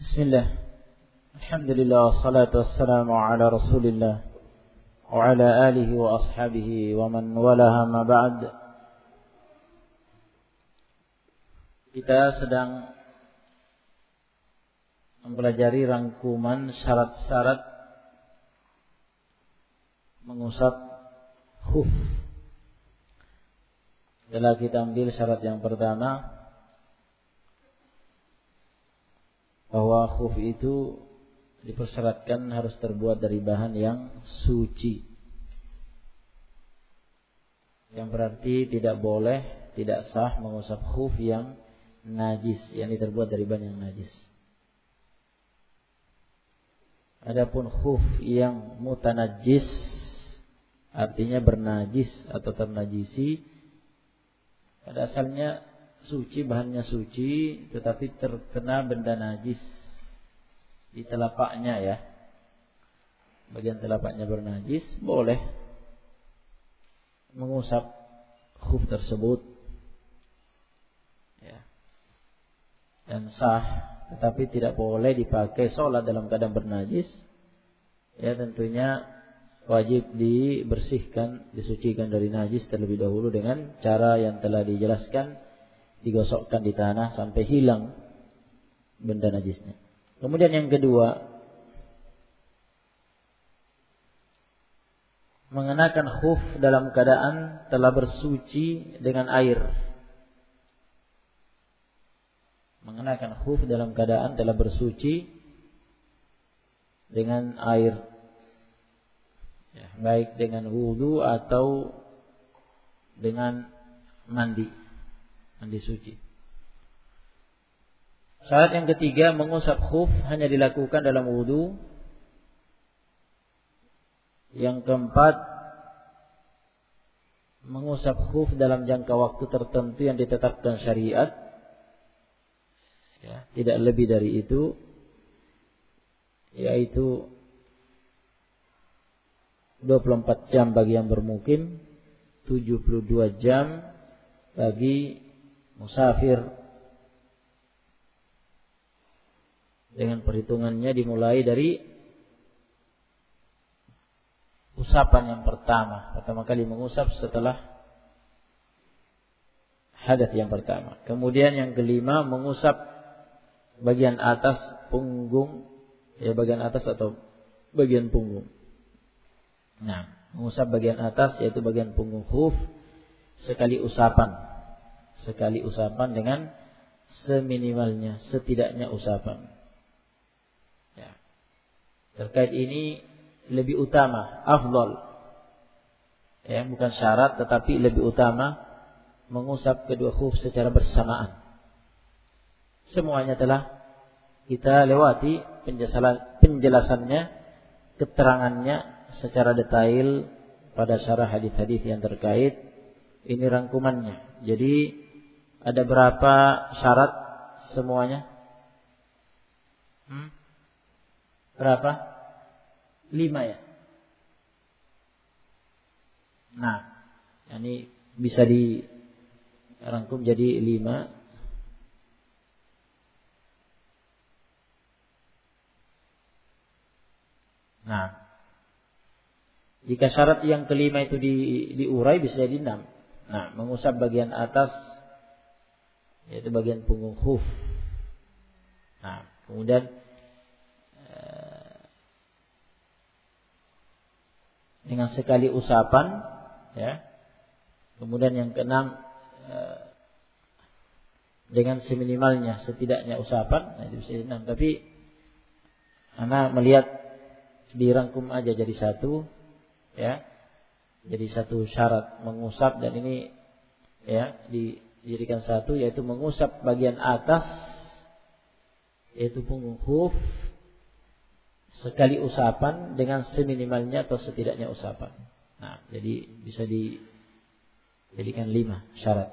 Bismillah. Alhamdulillah wassalatu wassalamu ala Rasulillah wa ala alihi wa ashabihi wa man walaha ma ba'd. Kita sedang mempelajari rangkuman syarat-syarat mengusap khuf. Setelah kita ambil syarat yang pertama, bahwa khuf itu dipersyaratkan harus terbuat dari bahan yang suci. Yang berarti tidak boleh, tidak sah mengusap khuf yang najis, yang terbuat dari bahan yang najis. Adapun khuf yang mutanajjis, artinya bernajis atau ternajisi, pada asalnya suci, bahannya suci, tetapi terkena benda najis di telapaknya ya. Bagian telapaknya bernajis, boleh mengusap khuf tersebut ya. Dan sah, tetapi tidak boleh dipakai sholat dalam keadaan bernajis. Ya, tentunya wajib dibersihkan, disucikan dari najis terlebih dahulu dengan cara yang telah dijelaskan, digosokkan di tanah sampai hilang benda najisnya. Kemudian yang kedua, mengenakan khuf dalam keadaan telah bersuci dengan air. Mengenakan khuf dalam keadaan telah bersuci dengan air, ya, baik dengan wudu atau dengan mandi suci. Syarat yang ketiga, mengusap khuf hanya dilakukan dalam wudu. Yang keempat, mengusap khuf dalam jangka waktu tertentu yang ditetapkan syariat, ya, tidak lebih dari itu, yaitu 24 jam bagi yang bermukim, 72 jam bagi musafir, dengan perhitungannya dimulai dari usapan yang pertama kali mengusap setelah hadath yang pertama. Kemudian yang kelima, mengusap bagian atas punggung, ya, bagian atas atau bagian punggung. Nah, mengusap bagian atas yaitu bagian punggung khuf sekali usapan dengan seminimalnya, setidaknya usapan. Ya. Terkait ini lebih utama, afdal, ya, bukan syarat tetapi lebih utama mengusap kedua khuf secara bersamaan. Semuanya telah kita lewati penjelasannya, keterangannya secara detail pada syarah hadis-hadis yang terkait. Ini rangkumannya. Jadi ada berapa syarat semuanya? Berapa? 5 ya. Nah, ini bisa dirangkum jadi 5. Nah, jika syarat yang kelima itu diurai bisa jadi 6. Nah, mengusap bagian atas yaitu bagian punggung khuf. Nah, kemudian dengan sekali usapan, ya. Kemudian yang keenam, dengan seminimalnya, setidaknya usapan. Nah, itu bisa 6. Tapi ana melihat dirangkum aja jadi satu, ya. Jadi satu syarat mengusap, dan ini ya dijadikan satu, yaitu mengusap bagian atas yaitu punggung khuf sekali usapan dengan seminimalnya atau setidaknya usapan. Nah, jadi bisa dijadikan 5 syarat.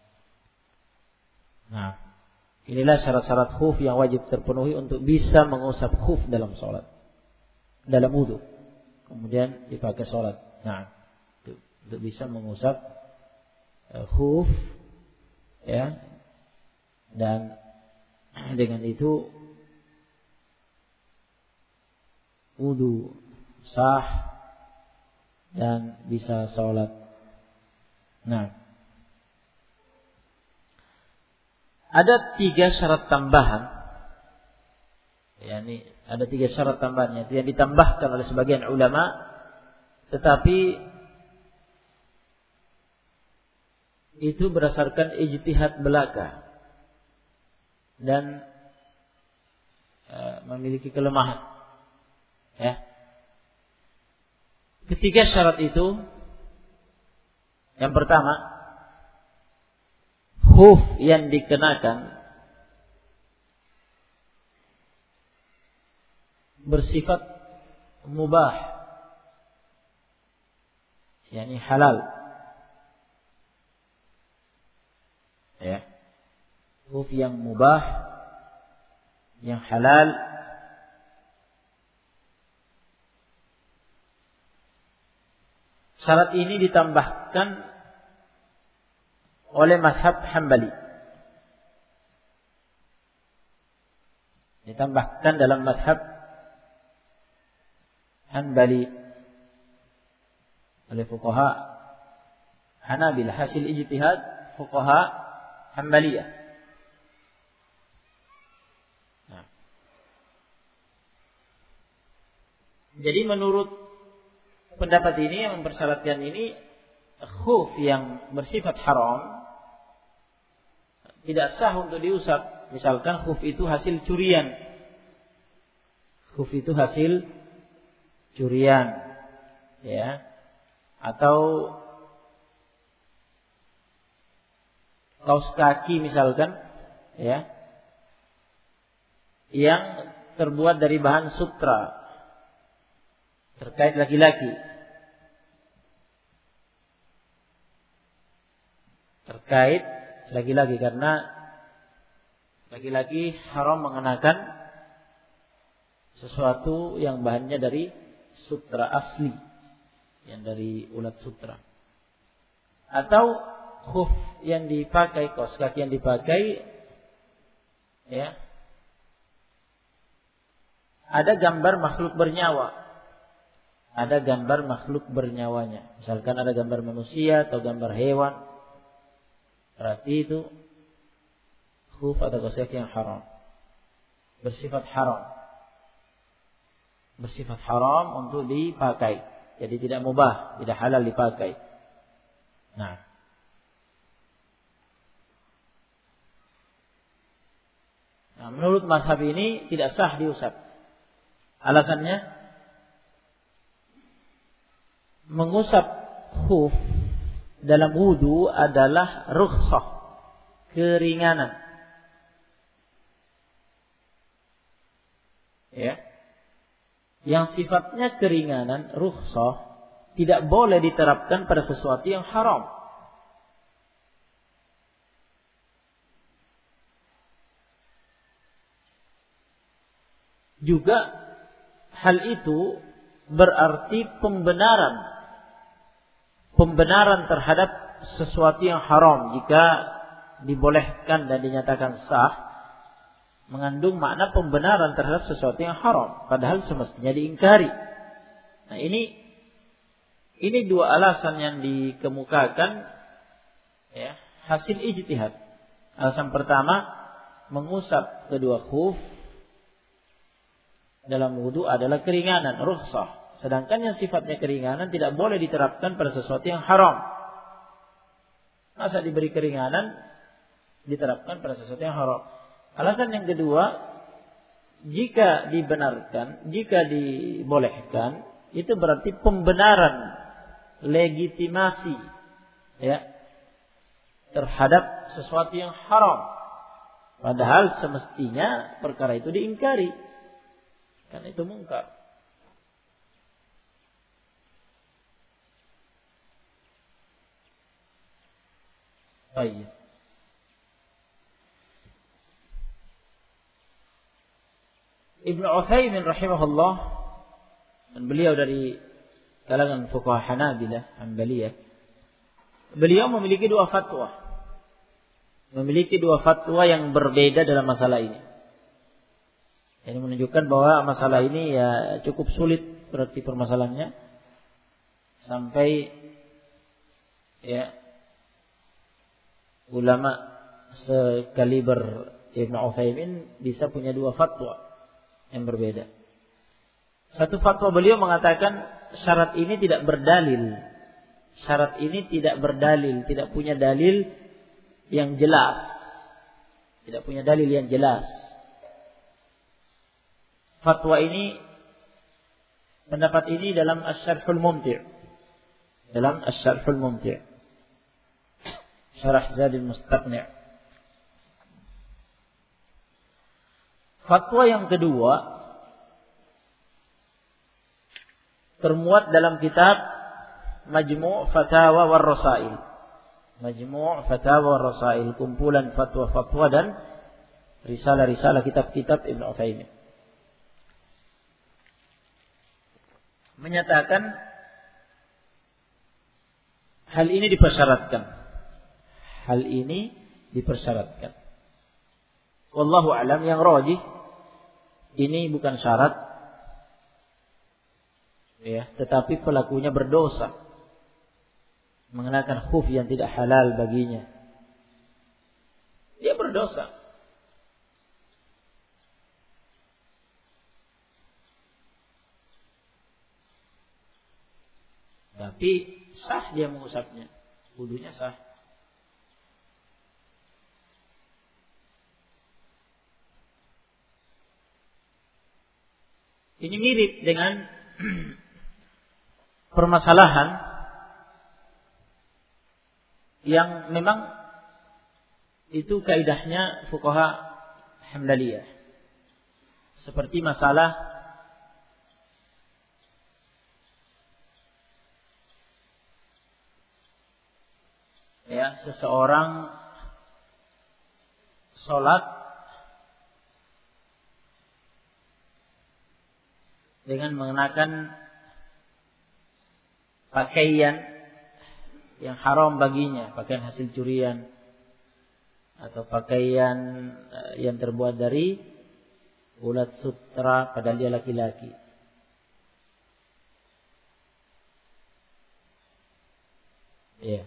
Nah, inilah syarat-syarat khuf yang wajib terpenuhi untuk bisa mengusap khuf dalam sholat, dalam wudu, kemudian dipakai sholat. Nah, untuk bisa mengusap khuf, ya, dan dengan itu wudu sah dan bisa sholat. Nah, ada 3 syarat tambahan. Yani ada 3 syarat tambahan yang ditambahkan oleh sebagian ulama, tetapi itu berdasarkan ijtihad belaka dan memiliki kelemahan. Ya. Ketiga syarat itu, yang pertama, khuf yang dikenakan bersifat mubah, yakni halal. Ya. Khuf yang mubah, yang halal. Syarat ini ditambahkan oleh mazhab Hambali. Ditambahkan dalam mazhab Hambali oleh fuqaha Hanabilah, hasil ijtihad fuqaha Hambaliyah. Nah. Jadi menurut pendapat ini yang mempersyaratkan ini, khuf yang bersifat haram tidak sah untuk diusap. Misalkan khuf itu hasil curian. Khuf itu hasil curian, ya. Atau kaos kaki misalkan, ya, yang terbuat dari bahan sutra terkait laki-laki. Terkait laki-laki, karena laki-laki haram mengenakan sesuatu yang bahannya dari sutra asli, yang dari ulat sutra. Atau khuf yang dipakai, kaos kaki yang dipakai, ya, ada gambar makhluk bernyawa. Ada gambar makhluk bernyawanya. Misalkan ada gambar manusia atau gambar hewan. Berarti itu khuf atau kaos kaki yang haram. Bersifat haram. Bersifat haram untuk dipakai. Jadi tidak mubah, tidak halal dipakai. Nah, menurut mazhab ini tidak sah diusap. Alasannya, mengusap khuf dalam wudu adalah rukhsah, keringanan. Ya. Yang sifatnya keringanan, rukhsah, tidak boleh diterapkan pada sesuatu yang haram. Juga hal itu berarti pembenaran terhadap sesuatu yang haram. Jika dibolehkan dan dinyatakan sah, mengandung makna pembenaran terhadap sesuatu yang haram, padahal semestinya diingkari. Nah, ini 2 alasan yang dikemukakan, ya, hasil ijtihad. Alasan pertama, mengusap kedua khuf dalam wudu adalah keringanan, rukhsah. Sedangkan yang sifatnya keringanan tidak boleh diterapkan pada sesuatu yang haram. Masa diberi keringanan diterapkan pada sesuatu yang haram? Alasan yang kedua, jika dibenarkan, jika dibolehkan, itu berarti pembenaran, legitimasi, ya, terhadap sesuatu yang haram. Padahal semestinya perkara itu diingkari, karena itu mungkar. Baik. Ibnu Utsaimin rahimahullah, dan beliau dari kalangan fuqaha Hanabilah, Hanbaliyah, beliau memiliki 2 fatwa. Memiliki 2 fatwa yang berbeda dalam masalah ini. Ini menunjukkan bahwa masalah ini ya cukup sulit berarti permasalahannya sampai ya ulama sekaliber Ibnu Utsaimin bisa punya dua fatwa yang berbeda. Satu fatwa beliau mengatakan syarat ini tidak berdalil. Syarat ini tidak berdalil, tidak punya dalil yang jelas. Tidak punya dalil yang jelas. Fatwa ini, pendapat ini dalam Asy-Syarhul Mumti'. Dalam Asy-Syarhul Mumti'. Syarah Zadul Mustaqni'. Fatwa yang kedua termuat dalam kitab Majmu' Fatawa war Rasail. Majmu' Fatawa war Rasail, kumpulan fatwa-fatwa dan risalah-risalah kitab-kitab Ibnu Utsaimin. Menyatakan hal ini dipersyaratkan. Hal ini dipersyaratkan. Wallahu a'lam, yang rajih ini bukan syarat, ya, tetapi pelakunya berdosa mengenakan khuf yang tidak halal baginya. Dia berdosa. Tapi sah dia mengusapnya, wudunya sah. Ini mirip dengan permasalahan yang memang itu kaidahnya fuqaha Hamdaliyah. Seperti masalah ya, seseorang sholat dengan mengenakan pakaian yang haram baginya, pakaian hasil curian atau pakaian yang terbuat dari ulat sutra padahal dia laki-laki. Ya.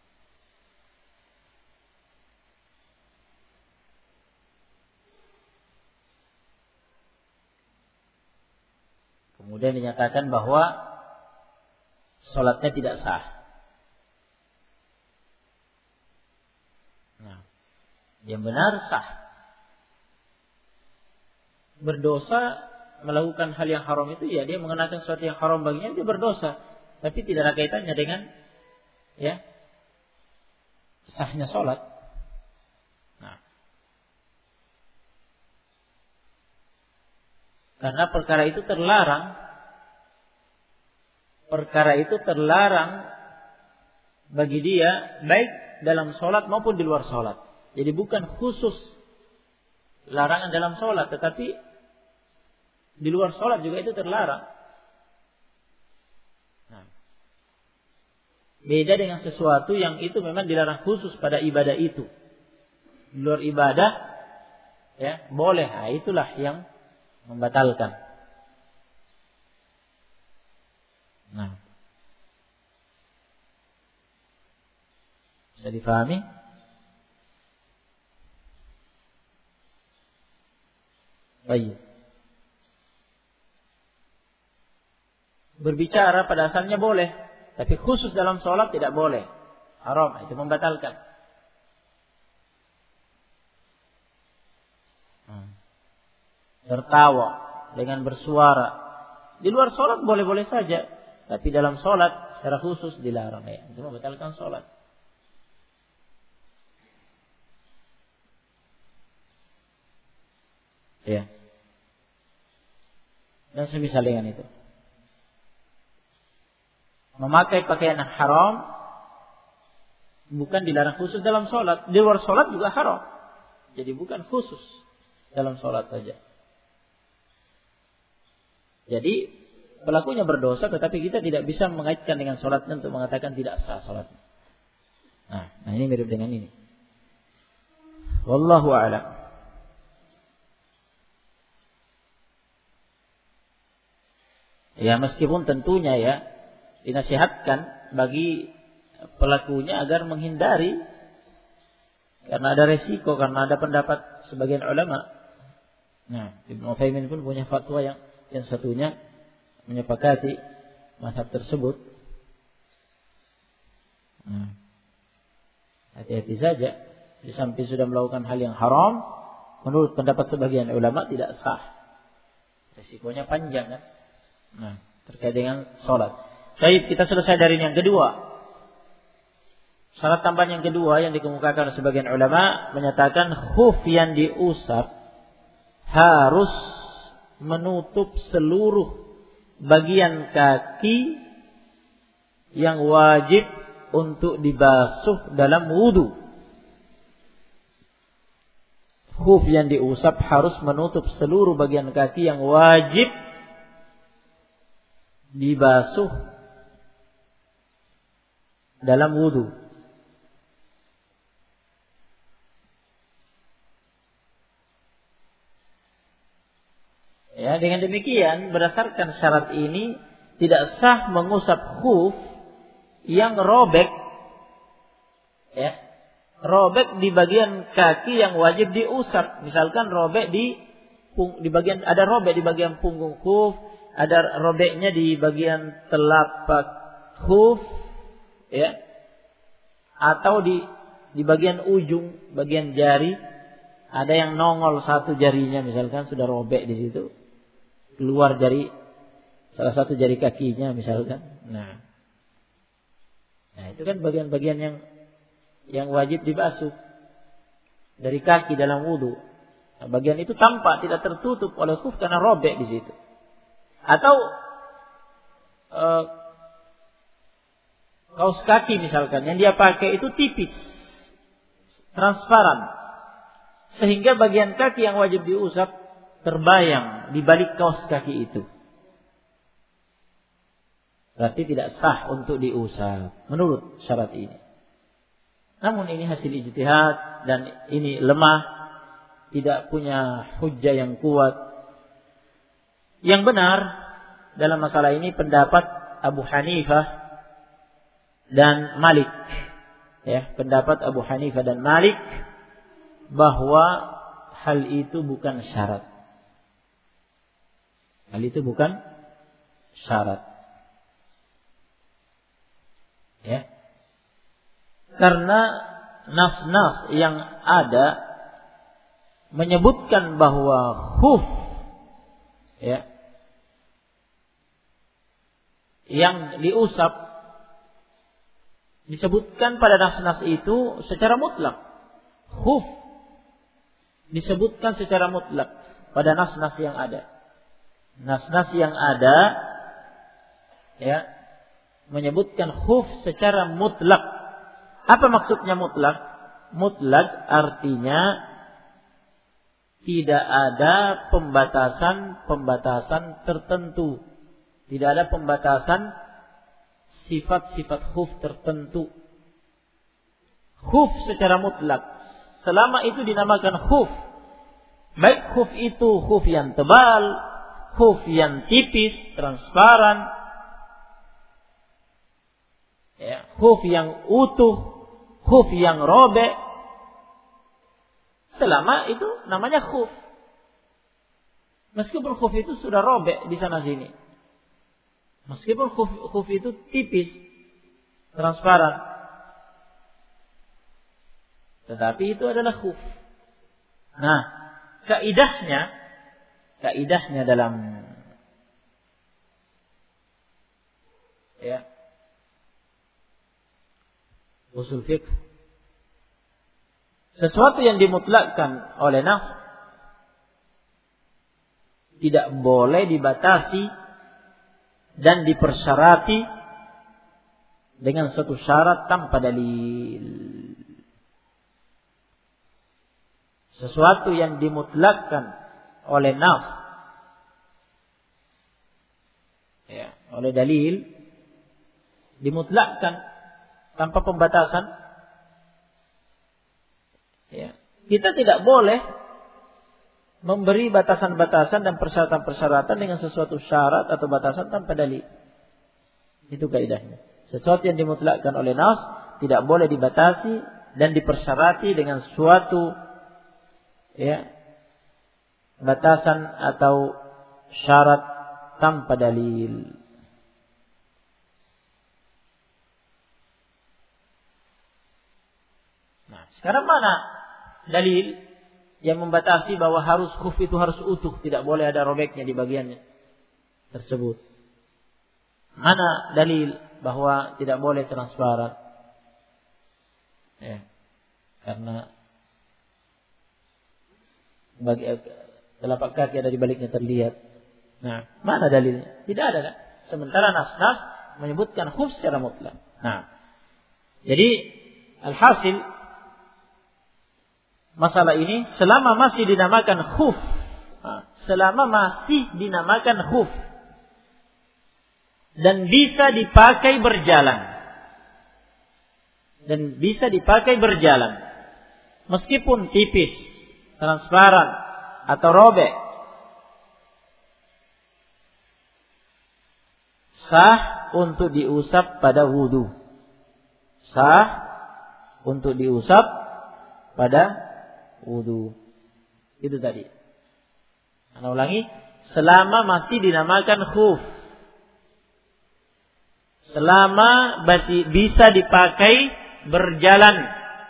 Kemudian dinyatakan bahwa sholatnya tidak sah. Nah, yang benar sah. Berdosa melakukan hal yang haram itu, ya dia mengenakan sesuatu yang haram baginya, dia berdosa. Tapi tidak ada kaitannya dengan ya sahnya sholat. Nah, karena perkara itu terlarang. Perkara itu terlarang bagi dia baik dalam sholat maupun di luar sholat. Jadi bukan khusus larangan dalam sholat, tetapi di luar sholat juga itu terlarang. Nah, beda dengan sesuatu yang itu memang dilarang khusus pada ibadah itu. Di luar ibadah ya boleh. Nah, itulah yang membatalkan. Nah, bisa difahami? Baik. Berbicara pada asalnya boleh, tapi khusus dalam sholat tidak boleh. Haram, itu membatalkan. Tertawa dengan bersuara di luar sholat boleh-boleh saja, tapi dalam sholat secara khusus dilarang, ya. Itu membatalkan sholat. Ya. Dan semisal dengan itu. Memakai pakaian yang haram bukan dilarang khusus dalam sholat, di luar sholat juga haram. Jadi bukan khusus dalam sholat saja. Jadi pelakunya berdosa, tetapi kita tidak bisa mengaitkan dengan sholatnya untuk mengatakan tidak sah sholatnya. Nah ini mirip dengan ini. Wallahu a'lam. Ya, meskipun tentunya ya dinasihatkan bagi pelakunya agar menghindari, karena ada resiko, karena ada pendapat sebagian ulama. Nah, Ibnu Utsaimin pun punya fatwa yang satunya menyepakati mazhab tersebut. Nah, hati-hati saja. Di samping sudah melakukan hal yang haram, menurut pendapat sebagian ulama tidak sah. Resikonya panjang kan? Nah, terkait dengan sholat. Baik, kita selesai dari yang kedua. Syarat tambahan yang kedua yang dikemukakan sebagian ulama menyatakan khuf yang diusap harus menutup seluruh bagian kaki yang wajib untuk dibasuh dalam wudu. Khuf yang diusap harus menutup seluruh bagian kaki yang wajib dibasuh dalam wudu. Ya, dengan demikian berdasarkan syarat ini tidak sah mengusap khuf yang robek, ya, robek di bagian kaki yang wajib diusap. Misalkan robek di bagian, ada robek di bagian punggung khuf, ada robeknya di bagian telapak khuf, ya, atau di bagian ujung, bagian jari, ada yang nongol satu jarinya, misalkan sudah robek di situ, keluar jari salah satu jari kakinya misalkan. Nah itu kan bagian-bagian yang wajib dibasuh dari kaki dalam wudu. Nah, bagian itu tampak tidak tertutup oleh khuf karena robek di situ. Atau kaos kaki misalkan yang dia pakai itu tipis, transparan, sehingga bagian kaki yang wajib diusap terbayang di balik kaos kaki itu. Berarti tidak sah untuk diusap menurut syarat ini. Namun ini hasil ijtihad dan ini lemah, tidak punya hujjah yang kuat. Yang benar dalam masalah ini pendapat Abu Hanifah dan Malik. Ya, pendapat Abu Hanifah dan Malik bahwa hal itu bukan syarat. Hal itu bukan syarat. Ya. Karena nas-nas yang ada menyebutkan bahwa khuf, ya, yang diusap disebutkan pada nas-nas itu secara mutlak. Khuf disebutkan secara mutlak pada nas-nas yang ada. Nas-nas yang ada, ya, menyebutkan khuf secara mutlak. Apa maksudnya mutlak? Mutlak artinya tidak ada pembatasan tertentu. Tidak ada pembatasan sifat-sifat khuf tertentu. Khuf secara mutlak, selama itu dinamakan khuf, baik khuf itu khuf yang tebal, khuf yang tipis, transparan, ya, khuf yang utuh, khuf yang robek, selama itu namanya khuf. Meskipun khuf itu sudah robek di sana sini, meskipun khuf itu tipis, transparan, tetapi itu adalah khuf. Nah, kaidahnya dalam, ya, usul fiqh, sesuatu yang dimutlakkan oleh nas tidak boleh dibatasi dan dipersyarati dengan satu syarat tanpa dalil. Sesuatu yang dimutlakkan oleh nas, ya, oleh dalil, dimutlakkan tanpa pembatasan, ya, kita tidak boleh memberi batasan-batasan dan persyaratan-persyaratan dengan sesuatu syarat atau batasan tanpa dalil. Itu kaidahnya. Sesuatu yang dimutlakkan oleh nas tidak boleh dibatasi dan dipersyarati dengan suatu batasan atau syarat tanpa dalil. Nah, sekarang mana dalil yang membatasi bahwa khuf itu harus utuh, tidak boleh ada robeknya di bagiannya tersebut? Mana dalil bahwa tidak boleh transparan? Karena telapak kaki ada di baliknya terlihat. Nah, mana dalilnya? Tidak ada kan? Sementara nas-nas menyebutkan khuf secara mutlak. Nah, jadi alhasil masalah ini selama masih dinamakan khuf, dan bisa dipakai berjalan, meskipun tipis, transparan atau robek, sah untuk diusap pada wudu. Itu tadi. Ana ulangi, selama masih dinamakan khuf, selama masih bisa dipakai berjalan,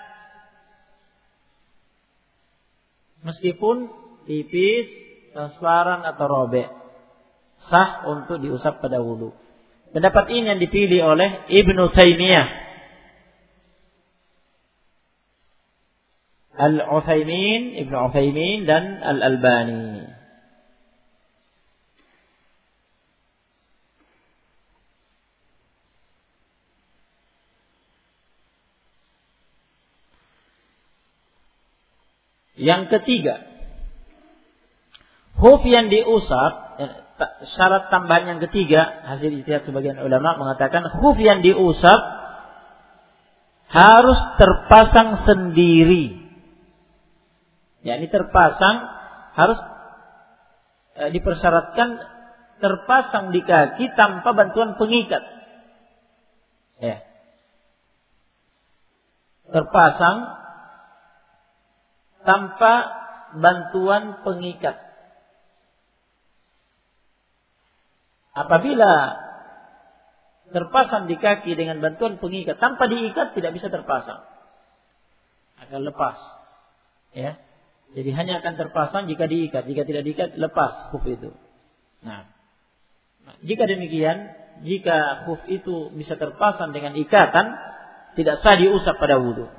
meskipun tipis, transparan atau robek, sah untuk diusap pada wudu. Pendapat ini yang dipilih oleh Ibnu Taimiyah, Ibnu Utsaimin dan Al-Albani. Yang ketiga, khuf yang diusap, syarat tambahan yang ketiga, hasil ijtihad sebagian ulama mengatakan khuf yang diusap harus terpasang sendiri. Yakni terpasang, harus dipersyaratkan terpasang di kaki tanpa bantuan pengikat. Terpasang tanpa bantuan pengikat. Apabila terpasang di kaki dengan bantuan pengikat, tanpa diikat tidak bisa terpasang, akan lepas. Jadi hanya akan terpasang jika diikat. Jika tidak diikat, lepas khuf itu. Nah, jika demikian, jika khuf itu bisa terpasang dengan ikatan, tidak sah diusap pada wudu.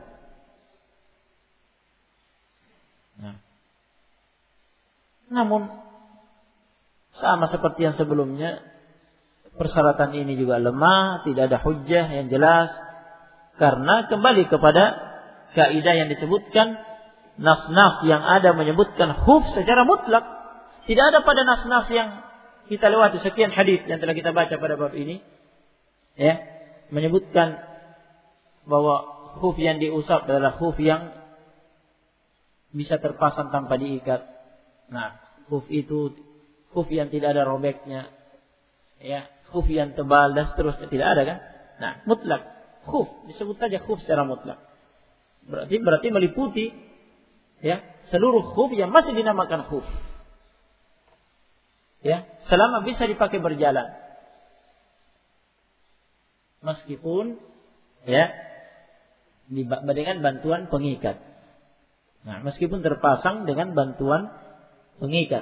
Namun sama seperti yang sebelumnya, persyaratan ini juga lemah, tidak ada hujjah yang jelas, karena kembali kepada kaidah yang disebutkan, nas-nas yang ada menyebutkan khuf secara mutlak. Tidak ada pada nas-nas yang kita lewati sekian hadis yang telah kita baca pada bab ini, menyebutkan bahwa khuf yang diusap adalah khuf yang bisa terpasang tanpa diikat. Nah, khuf itu khuf yang tidak ada robeknya, khuf yang tebal dan seterusnya, tidak ada kan? Nah, mutlak khuf, disebut saja khuf secara mutlak. Berarti meliputi seluruh khuf yang masih dinamakan khuf. Selama bisa dipakai berjalan. Meskipun dengan bantuan pengikat. Nah, meskipun terpasang dengan bantuan pengikat.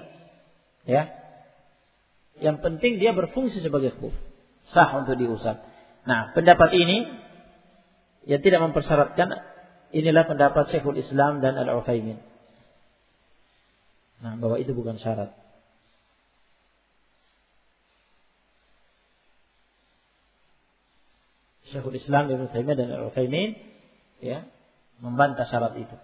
Yang penting dia berfungsi sebagai khuf, sah untuk diusap. Nah, pendapat ini yang tidak mempersyaratkan. Inilah pendapat Syekhul Islam dan Al-Utsaimin. Nah, bahwa itu bukan syarat. Syekhul Islam, Ibnu Taimiyah dan Al-Utsaimin membantah syarat itu.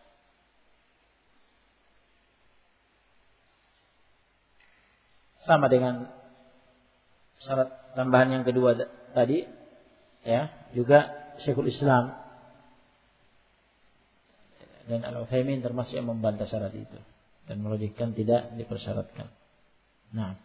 Sama dengan syarat tambahan yang kedua tadi, juga Syekhul Islam dan Al-Utsaimin termasuk yang membantah syarat itu. dan merujukkan tidak dipersyaratkan. Nah,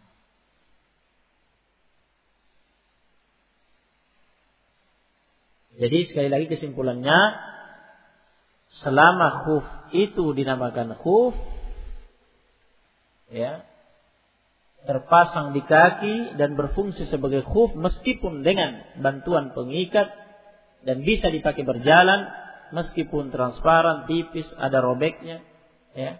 jadi sekali lagi kesimpulannya, selama khuf itu dinamakan khuf, ya, terpasang di kaki dan berfungsi sebagai khuf meskipun dengan bantuan pengikat dan bisa dipakai berjalan meskipun transparan, tipis, ada robeknya, ya,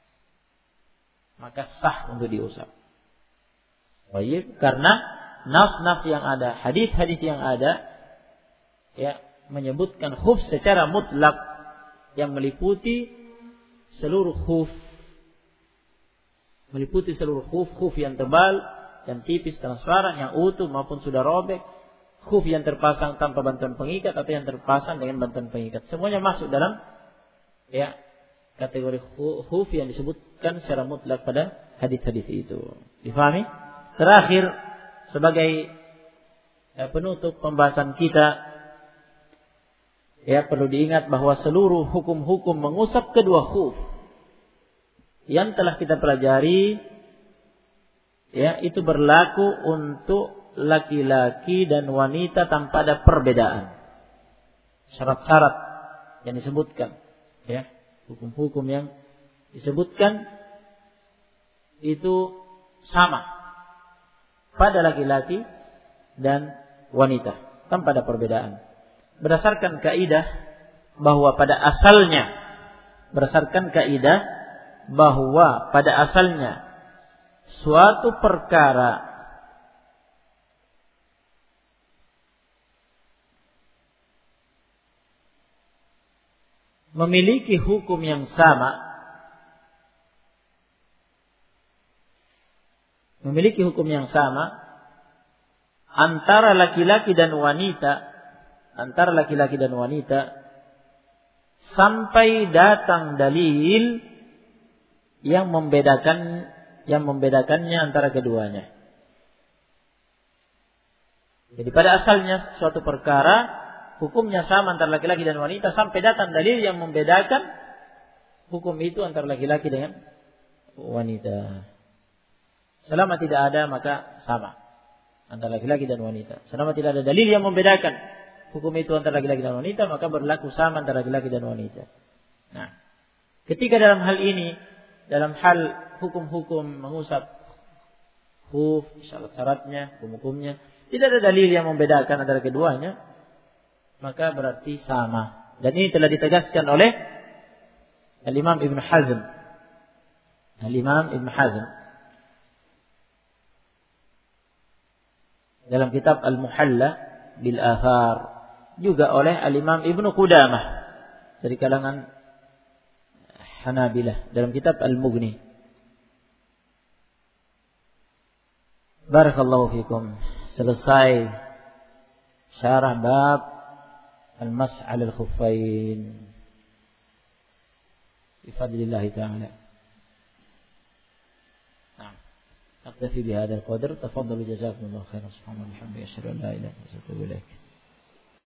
maka sah untuk diusap. Baik, karena nas-nas yang ada, hadis-hadis yang ada, ya, menyebutkan khuf secara mutlak yang meliputi seluruh khuf. Meliputi seluruh khuf yang tebal, yang tipis, transparan, yang utuh maupun sudah robek, khuf yang terpasang tanpa bantuan pengikat atau yang terpasang dengan bantuan pengikat. Semuanya masuk dalam, ya, kategori khuf yang disebutkan secara mutlak pada hadis-hadis itu. Difahami? Terakhir, sebagai penutup pembahasan kita, ya, perlu diingat bahwa seluruh hukum-hukum mengusap kedua khuf yang telah kita pelajari, ya, itu berlaku untuk laki-laki dan wanita tanpa ada perbedaan. Syarat-syarat yang disebutkan, ya, hukum-hukum yang disebutkan itu sama pada laki-laki dan wanita tanpa ada perbedaan. Berdasarkan kaidah bahwa pada asalnya suatu perkara memiliki hukum yang sama, antara laki-laki dan wanita, sampai datang dalil yang membedakannya antara keduanya. Jadi pada asalnya suatu perkara hukumnya sama antara laki-laki dan wanita sampai datang dalil yang membedakan hukum itu antara laki-laki dengan wanita. Selama tidak ada, maka sama antara laki-laki dan wanita. Selama tidak ada dalil yang membedakan hukum itu antara laki-laki dan wanita, maka berlaku sama antara laki-laki dan wanita. Nah, ketika dalam hal ini, dalam hal hukum-hukum mengusap khuf, syarat-syaratnya, hukum-hukumnya, tidak ada dalil yang membedakan antara keduanya, maka berarti sama. Dan ini telah ditegaskan oleh Al-Imam Ibn Hazm. Dalam kitab Al-Muhalla bil Athar, juga oleh Al-Imam Ibn Qudamah dari kalangan Hanabilah dalam kitab Al-Mughni. Barakallahu fikum. Selesai syarah bab al-mas' 'ala al-khuffain bifadlillah ta'ala. نكتفي بهذا القدر. تفضلوا جزاكم الله خيرا. سبحان الله وبحمده أشهد أن لا إله إلا الله.